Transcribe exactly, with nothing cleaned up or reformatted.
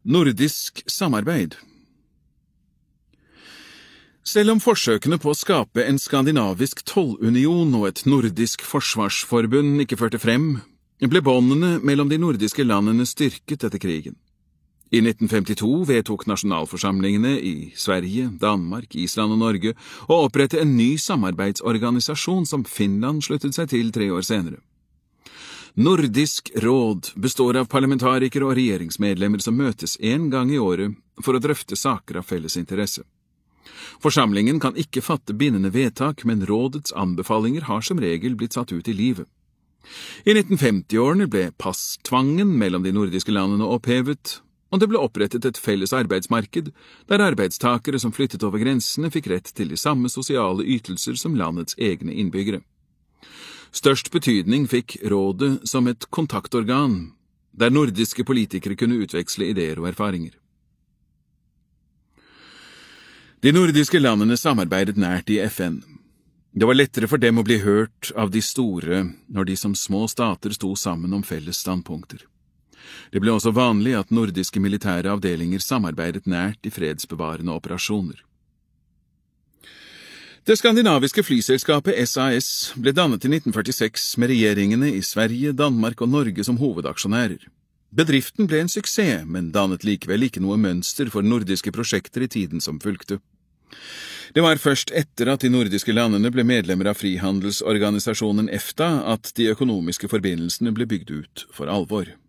Nordisk samarbeid. Selv om forsøkene på å skape en skandinavisk tollunion og et nordisk forsvarsforbund ikke førte frem, ble båndene mellom de nordiske landene styrket etter krigen. I nitten femtito vedtok nasjonalforsamlingene i Sverige, Danmark, Island og Norge å opprette en ny samarbeidsorganisasjon som Finland sluttet seg til tre år senere. Nordisk råd består av parlamentarikere og regjeringsmedlemmer som møtes en gang i året for å drøfte saker av felles interesse. Forsamlingen kan ikke fatte bindende vedtak, men rådets anbefalinger har som regel blitt satt ut i livet. I nitten femti-årene ble passtvangen mellom de nordiske landene opphevet, og det ble opprettet et felles arbeidsmarked, der arbeidstakere som flyttet over grensene fikk rett til de samme sosiale ytelser som landets egne innbyggere. Størst betydning fikk rådet som et kontaktorgan, der nordiske politikere kunne utveksle ideer og erfaringer. De nordiske landene samarbeidet nært i F N. Det var lettere for dem å bli hørt av de store når de som små stater sto sammen om felles standpunkter. Det ble også vanlig at nordiske militære avdelinger samarbeidet nært i fredsbevarende operasjoner. Det skandinaviske flyselskapet S A S ble dannet i nitten førtiseks med regjeringene i Sverige, Danmark og Norge som hovedaksjonærer. Bedriften ble en suksess, men dannet likevel ikke noe mønster for nordiske prosjekter i tiden som fulgte. Det var først etter at de nordiske landene ble medlemmer av frihandelsorganisasjonen EFTA at de økonomiske forbindelsene ble bygd ut for alvor.